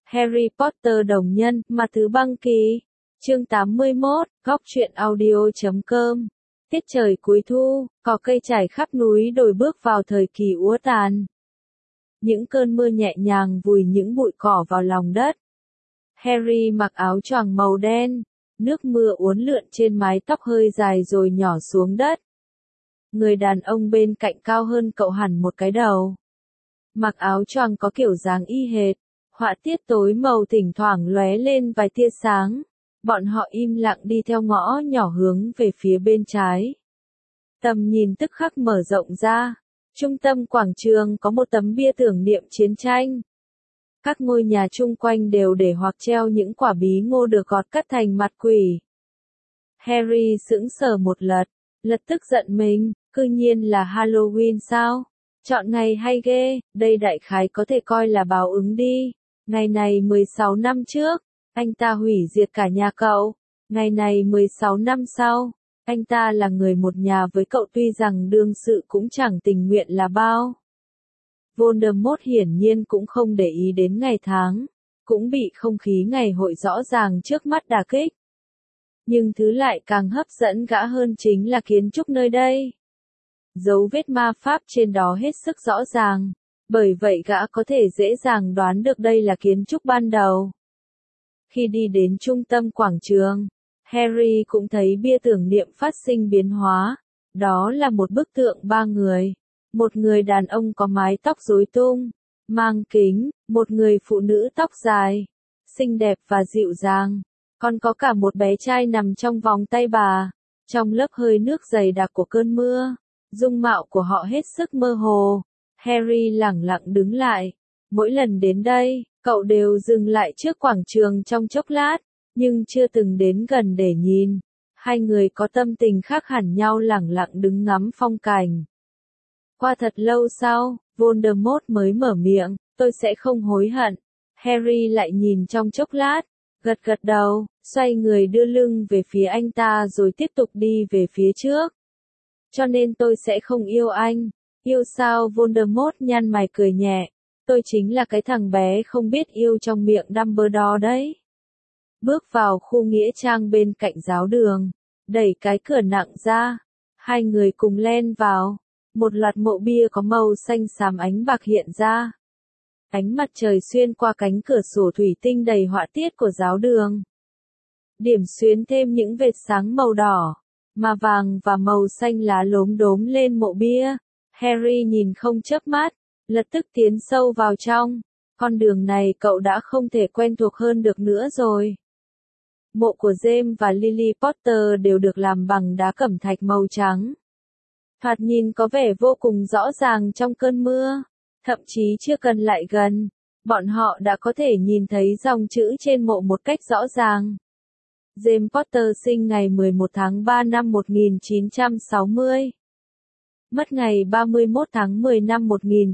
Harry Potter đồng nhân, Ma Thứ Băng Kỳ. Chương 81, Góc truyện audio.com. Tiết trời cuối thu, cỏ cây trải khắp núi đồi bước vào thời kỳ úa tàn. Những cơn mưa nhẹ nhàng vùi những bụi cỏ vào lòng đất. Harry mặc áo choàng màu đen, nước mưa uốn lượn trên mái tóc hơi dài rồi nhỏ xuống đất. Người đàn ông bên cạnh cao hơn cậu hẳn một cái đầu. Mặc áo choàng có kiểu dáng y hệt, họa tiết tối màu thỉnh thoảng lóe lên vài tia sáng. Bọn họ im lặng đi theo ngõ nhỏ hướng về phía bên trái. Tầm nhìn tức khắc mở rộng ra. Trung tâm quảng trường có một tấm bia tưởng niệm chiến tranh. Các ngôi nhà chung quanh đều để hoặc treo những quả bí ngô được gọt cắt thành mặt quỷ. Harry sững sờ một lật tức giận mình, cư nhiên là Halloween sao? Chọn ngày hay ghê, đây đại khái có thể coi là báo ứng đi. Ngày này 16 năm trước, anh ta hủy diệt cả nhà cậu. Ngày này 16 năm sau, anh ta là người một nhà với cậu tuy rằng đương sự cũng chẳng tình nguyện là bao. Voldemort hiển nhiên cũng không để ý đến ngày tháng, cũng bị không khí ngày hội rõ ràng trước mắt đả kích. Nhưng thứ lại càng hấp dẫn gã hơn chính là kiến trúc nơi đây. Dấu vết ma pháp trên đó hết sức rõ ràng, bởi vậy gã có thể dễ dàng đoán được đây là kiến trúc ban đầu. Khi đi đến trung tâm quảng trường, Harry cũng thấy bia tưởng niệm phát sinh biến hóa. Đó là một bức tượng ba người. Một người đàn ông có mái tóc rối tung, mang kính, một người phụ nữ tóc dài, xinh đẹp và dịu dàng. Còn có cả một bé trai nằm trong vòng tay bà, trong lớp hơi nước dày đặc của cơn mưa. Dung mạo của họ hết sức mơ hồ. Harry lẳng lặng đứng lại. Mỗi lần đến đây, cậu đều dừng lại trước quảng trường trong chốc lát, nhưng chưa từng đến gần để nhìn. Hai người có tâm tình khác hẳn nhau lẳng lặng đứng ngắm phong cảnh. Qua thật lâu sau, Voldemort mới mở miệng, tôi sẽ không hối hận. Harry lại nhìn trong chốc lát, gật gật đầu, xoay người đưa lưng về phía anh ta rồi tiếp tục đi về phía trước. Cho nên tôi sẽ không yêu anh. Yêu sao? Voldemort nhăn mày cười nhẹ. Tôi chính là cái thằng bé không biết yêu trong miệng Dumbledore đấy. Bước vào khu nghĩa trang bên cạnh giáo đường, đẩy cái cửa nặng ra. Hai người cùng len vào. Một loạt mộ bia có màu xanh xám ánh bạc hiện ra. Ánh mặt trời xuyên qua cánh cửa sổ thủy tinh đầy họa tiết của giáo đường. Điểm xuyến thêm những vệt sáng màu đỏ, mà vàng và màu xanh lá lốm đốm lên mộ bia. Harry nhìn không chớp mắt, lập tức tiến sâu vào trong. Con đường này cậu đã không thể quen thuộc hơn được nữa rồi. Mộ của James và Lily Potter đều được làm bằng đá cẩm thạch màu trắng. Thoạt nhìn có vẻ vô cùng rõ ràng trong cơn mưa. Thậm chí chưa cần lại gần, bọn họ đã có thể nhìn thấy dòng chữ trên mộ một cách rõ ràng. James Potter sinh ngày 11 tháng 3 năm 1960. Mất ngày 31 tháng 10 năm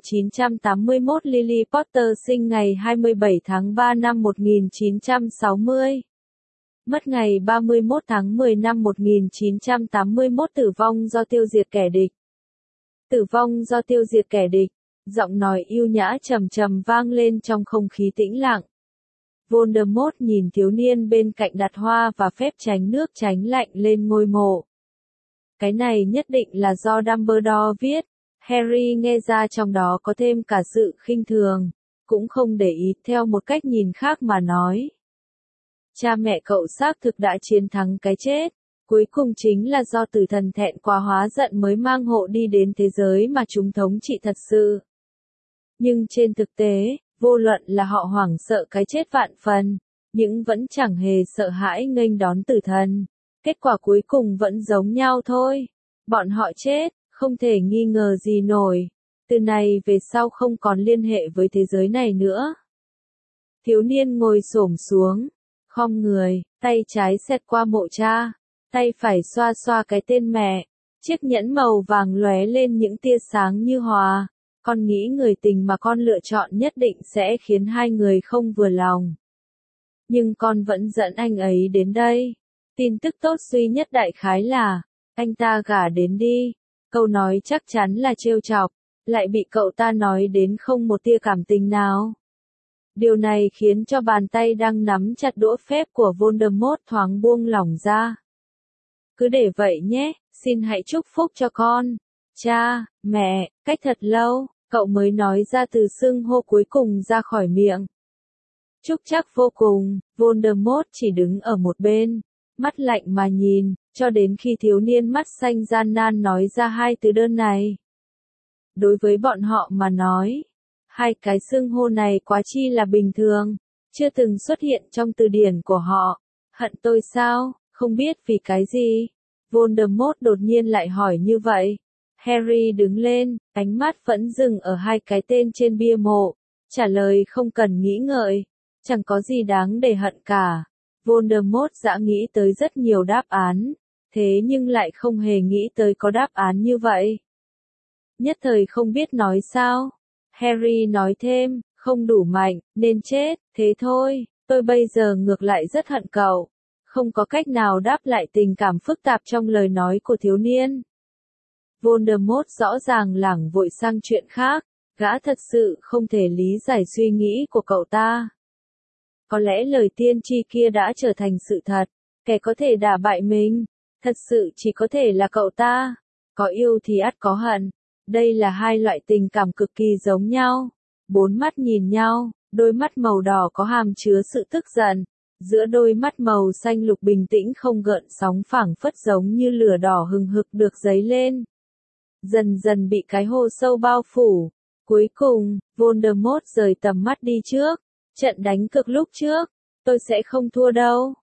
1981. Lily Potter sinh ngày 27 tháng 3 năm 1960. Mất ngày 31 tháng 10 năm 1981. Tử vong do tiêu diệt kẻ địch. Tử vong do tiêu diệt kẻ địch. Giọng nói yêu nhã trầm trầm vang lên trong không khí tĩnh lặng. Voldemort nhìn thiếu niên bên cạnh đặt hoa và phép tránh nước tránh lạnh lên ngôi mộ. Cái này nhất định là do Dumbledore viết. Harry nghe ra trong đó có thêm cả sự khinh thường, cũng không để ý, theo một cách nhìn khác mà nói. Cha mẹ cậu xác thực đã chiến thắng cái chết. Cuối cùng chính là do tử thần thẹn quá hóa giận mới mang hộ đi đến thế giới mà chúng thống trị thật sự. Nhưng trên thực tế, vô luận là họ hoảng sợ cái chết vạn phần, nhưng vẫn chẳng hề sợ hãi nghênh đón tử thần. Kết quả cuối cùng vẫn giống nhau thôi. Bọn họ chết, không thể nghi ngờ gì nổi. Từ này về sau không còn liên hệ với thế giới này nữa. Thiếu niên ngồi xổm xuống, khom người, tay trái xẹt qua mộ cha, tay phải xoa xoa cái tên mẹ. Chiếc nhẫn màu vàng lóe lên những tia sáng như hòa. Con nghĩ người tình mà con lựa chọn nhất định sẽ khiến hai người không vừa lòng. Nhưng con vẫn dẫn anh ấy đến đây. Tin tức tốt duy nhất đại khái là, anh ta gả đến đi. Câu nói chắc chắn là trêu chọc, lại bị cậu ta nói đến không một tia cảm tình nào. Điều này khiến cho bàn tay đang nắm chặt đũa phép của Voldemort thoáng buông lỏng ra. Cứ để vậy nhé, xin hãy chúc phúc cho con. Cha, mẹ, cách thật lâu, cậu mới nói ra từ xưng hô cuối cùng ra khỏi miệng. Chúc chắc vô cùng, Voldemort chỉ đứng ở một bên, mắt lạnh mà nhìn, cho đến khi thiếu niên mắt xanh gian nan nói ra hai từ đơn này. Đối với bọn họ mà nói, hai cái xưng hô này quá chi là bình thường, chưa từng xuất hiện trong từ điển của họ. Hận tôi sao, không biết vì cái gì? Voldemort đột nhiên lại hỏi như vậy. Harry đứng lên, ánh mắt vẫn dừng ở hai cái tên trên bia mộ, trả lời không cần nghĩ ngợi, chẳng có gì đáng để hận cả. Voldemort đã nghĩ tới rất nhiều đáp án, thế nhưng lại không hề nghĩ tới có đáp án như vậy. Nhất thời không biết nói sao. Harry nói thêm, không đủ mạnh, nên chết, thế thôi, tôi bây giờ ngược lại rất hận cậu. Không có cách nào đáp lại tình cảm phức tạp trong lời nói của thiếu niên. Voldemort rõ ràng lảng vội sang chuyện khác, gã thật sự không thể lý giải suy nghĩ của cậu ta. Có lẽ lời tiên tri kia đã trở thành sự thật, kẻ có thể đả bại mình, thật sự chỉ có thể là cậu ta. Có yêu thì ắt có hận, đây là hai loại tình cảm cực kỳ giống nhau. Bốn mắt nhìn nhau, đôi mắt màu đỏ có hàm chứa sự tức giận, giữa đôi mắt màu xanh lục bình tĩnh không gợn sóng phảng phất giống như lửa đỏ hừng hực được dấy lên. Dần dần bị cái hô sâu bao phủ. Cuối cùng, Voldemort rời tầm mắt đi trước. Trận đánh cực lúc trước, tôi sẽ không thua đâu.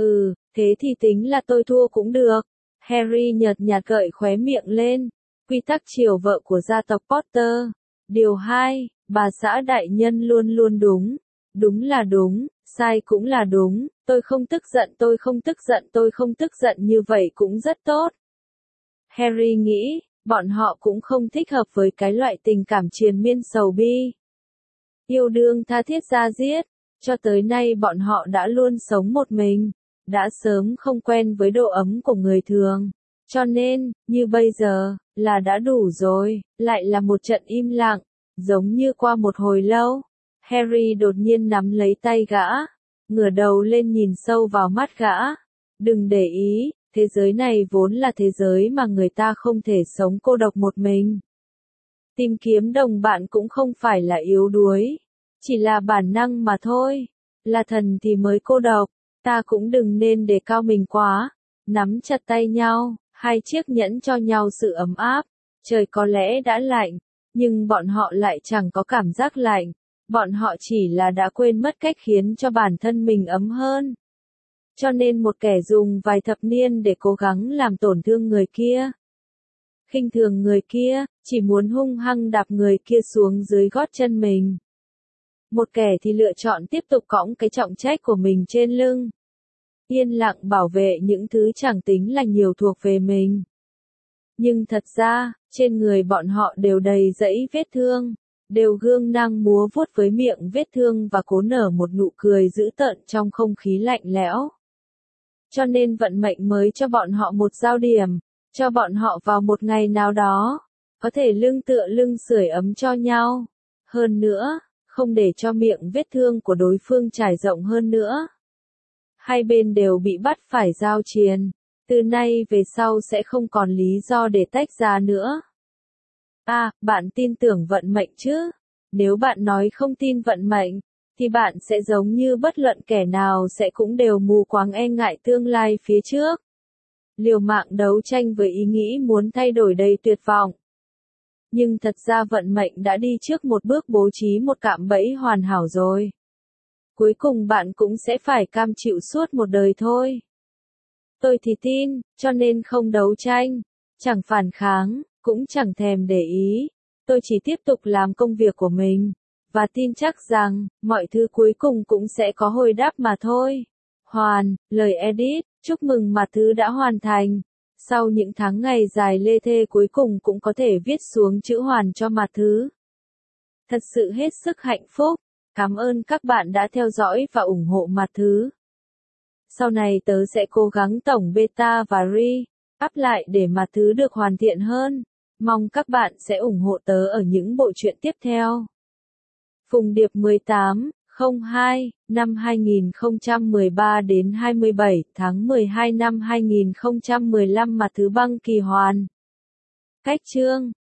Thế thì tính là tôi thua cũng được. Harry nhợt nhạt gợi khóe miệng lên. Quy tắc chiều vợ của gia tộc Potter. Điều 2, bà xã đại nhân luôn luôn đúng. Đúng là đúng, sai cũng là đúng. Tôi không tức giận, tôi không tức giận, tôi không tức giận như vậy cũng rất tốt. Harry nghĩ, bọn họ cũng không thích hợp với cái loại tình cảm triền miên sầu bi. Yêu đương tha thiết da diết, cho tới nay bọn họ đã luôn sống một mình, đã sớm không quen với độ ấm của người thường. Cho nên, như bây giờ, là đã đủ rồi, lại là một trận im lặng, giống như qua một hồi lâu. Harry đột nhiên nắm lấy tay gã, ngửa đầu lên nhìn sâu vào mắt gã. Đừng để ý, thế giới này vốn là thế giới mà người ta không thể sống cô độc một mình. Tìm kiếm đồng bạn cũng không phải là yếu đuối, chỉ là bản năng mà thôi. Là thần thì mới cô độc, ta cũng đừng nên đề cao mình quá. Nắm chặt tay nhau, hai chiếc nhẫn cho nhau sự ấm áp. Trời có lẽ đã lạnh, nhưng bọn họ lại chẳng có cảm giác lạnh. Bọn họ chỉ là đã quên mất cách khiến cho bản thân mình ấm hơn. Cho nên một kẻ dùng vài thập niên để cố gắng làm tổn thương người kia, khinh thường người kia, chỉ muốn hung hăng đạp người kia xuống dưới gót chân mình. Một kẻ thì lựa chọn tiếp tục cõng cái trọng trách của mình trên lưng. Yên lặng bảo vệ những thứ chẳng tính là nhiều thuộc về mình. Nhưng thật ra, trên người bọn họ đều đầy dẫy vết thương, đều gương năng múa vuốt với miệng vết thương và cố nở một nụ cười dữ tợn trong không khí lạnh lẽo. Cho nên vận mệnh mới cho bọn họ một giao điểm, cho bọn họ vào một ngày nào đó, có thể lưng tựa lưng sưởi ấm cho nhau. Hơn nữa, không để cho miệng vết thương của đối phương trải rộng hơn nữa. Hai bên đều bị bắt phải giao chiến, từ nay về sau sẽ không còn lý do để tách ra nữa. Bạn tin tưởng vận mệnh chứ? Nếu bạn nói không tin vận mệnh, thì bạn sẽ giống như bất luận kẻ nào sẽ cũng đều mù quáng e ngại tương lai phía trước. Liều mạng đấu tranh với ý nghĩ muốn thay đổi đầy tuyệt vọng. Nhưng thật ra vận mệnh đã đi trước một bước bố trí một cạm bẫy hoàn hảo rồi. Cuối cùng bạn cũng sẽ phải cam chịu suốt một đời thôi. Tôi thì tin, cho nên không đấu tranh, chẳng phản kháng, cũng chẳng thèm để ý. Tôi chỉ tiếp tục làm công việc của mình, và tin chắc rằng, mọi thứ cuối cùng cũng sẽ có hồi đáp mà thôi. Lời edit, chúc mừng mà thứ đã hoàn thành. Sau những tháng ngày dài lê thê cuối cùng cũng có thể viết xuống chữ hoàn cho mà thứ. Thật sự hết sức hạnh phúc. Cảm ơn các bạn đã theo dõi và ủng hộ mà thứ. Sau này tớ sẽ cố gắng tổng beta và up lại để mà thứ được hoàn thiện hơn. Mong các bạn sẽ ủng hộ tớ ở những bộ truyện tiếp theo. Phùng Điệp 18, 02, năm 2013 đến 27 tháng 12 năm 2015 mà Thứ Băng Kỳ hoàn. Cách chương